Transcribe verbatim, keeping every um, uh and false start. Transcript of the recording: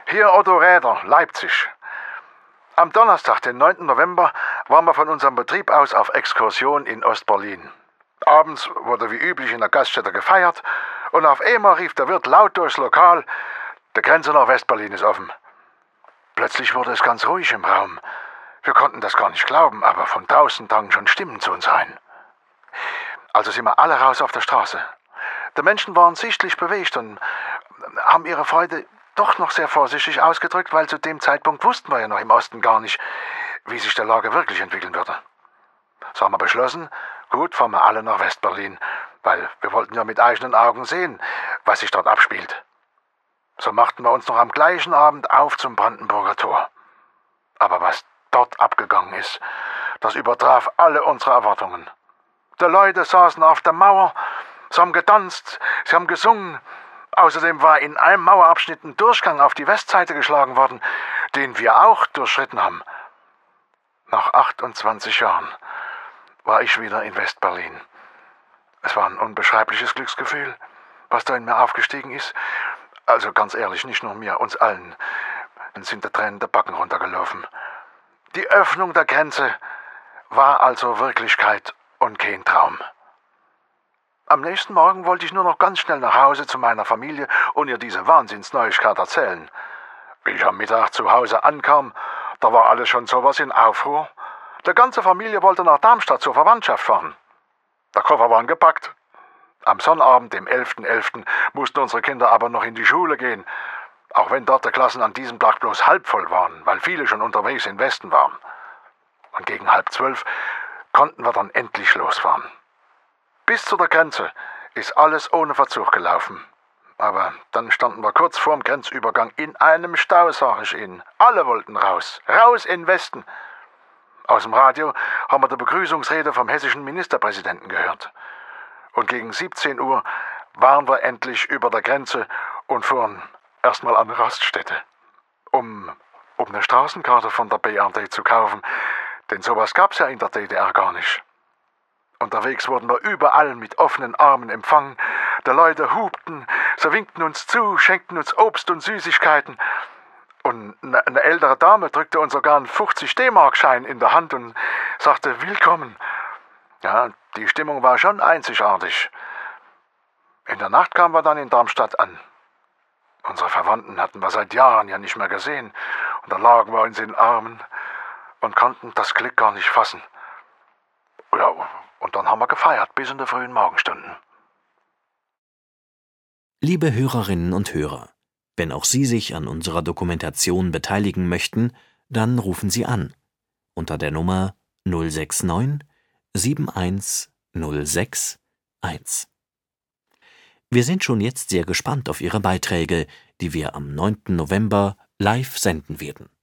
Hier Otto Räder, Leipzig. Am Donnerstag, den neunten November, waren wir von unserem Betrieb aus auf Exkursion in Ostberlin. Abends wurde wie üblich in der Gaststätte gefeiert und auf einmal rief der Wirt laut durchs Lokal: Die Grenze nach Westberlin ist offen. Plötzlich wurde es ganz ruhig im Raum. Wir konnten das gar nicht glauben, aber von draußen drangen schon Stimmen zu uns rein. Also sind wir alle raus auf der Straße. Die Menschen waren sichtlich bewegt und haben ihre Freude doch noch sehr vorsichtig ausgedrückt, weil zu dem Zeitpunkt wussten wir ja noch im Osten gar nicht, wie sich die Lage wirklich entwickeln würde. So haben wir beschlossen, gut, fahren wir alle nach Westberlin, weil wir wollten ja mit eigenen Augen sehen, was sich dort abspielt. So machten wir uns noch am gleichen Abend auf zum Brandenburger Tor. Aber was dort abgegangen ist, das übertraf alle unsere Erwartungen. Die Leute saßen auf der Mauer, sie haben getanzt, sie haben gesungen. Außerdem war in einem Mauerabschnitt ein Durchgang auf die Westseite geschlagen worden, den wir auch durchschritten haben. Nach achtundzwanzig Jahren war ich wieder in Westberlin. Es war ein unbeschreibliches Glücksgefühl, was da in mir aufgestiegen ist. Also ganz ehrlich, nicht nur mir, uns allen sind die Tränen der Backen runtergelaufen. Die Öffnung der Grenze war also Wirklichkeit und kein Traum. Am nächsten Morgen wollte ich nur noch ganz schnell nach Hause zu meiner Familie und ihr diese Wahnsinnsneuigkeit erzählen. Wie ich am Mittag zu Hause ankam, da war alles schon sowas in Aufruhr. Die ganze Familie wollte nach Darmstadt zur Verwandtschaft fahren. Der Koffer war gepackt. Am Sonnabend, dem elften elften, mussten unsere Kinder aber noch in die Schule gehen, auch wenn dort die Klassen an diesem Tag bloß halb voll waren, weil viele schon unterwegs in Westen waren. Und gegen halb zwölf konnten wir dann endlich losfahren. Bis zu der Grenze ist alles ohne Verzug gelaufen. Aber dann standen wir kurz vorm Grenzübergang in einem Stau, sag ich Ihnen. Alle wollten raus, raus in Westen. Aus dem Radio haben wir die Begrüßungsrede vom hessischen Ministerpräsidenten gehört. Und gegen siebzehn Uhr waren wir endlich über der Grenze und fuhren erstmal an eine Raststätte, um, um eine Straßenkarte von der B R D zu kaufen, denn sowas gab's ja in der D D R gar nicht. Unterwegs wurden wir überall mit offenen Armen empfangen, die Leute hupten, sie winkten uns zu, schenkten uns Obst und Süßigkeiten. Und eine, eine ältere Dame drückte uns sogar einen fünfzig D-Mark-Schein in der Hand und sagte Willkommen. Ja, die Stimmung war schon einzigartig. In der Nacht kamen wir dann in Darmstadt an. Unsere Verwandten hatten wir seit Jahren ja nicht mehr gesehen. Und da lagen wir uns in den Armen und konnten das Glück gar nicht fassen. Ja, und dann haben wir gefeiert bis in die frühen Morgenstunden. Liebe Hörerinnen und Hörer, wenn auch Sie sich an unserer Dokumentation beteiligen möchten, dann rufen Sie an unter der Nummer null sechs neun sieben eins null sechs eins. Wir sind schon jetzt sehr gespannt auf Ihre Beiträge, die wir am neunten November live senden werden.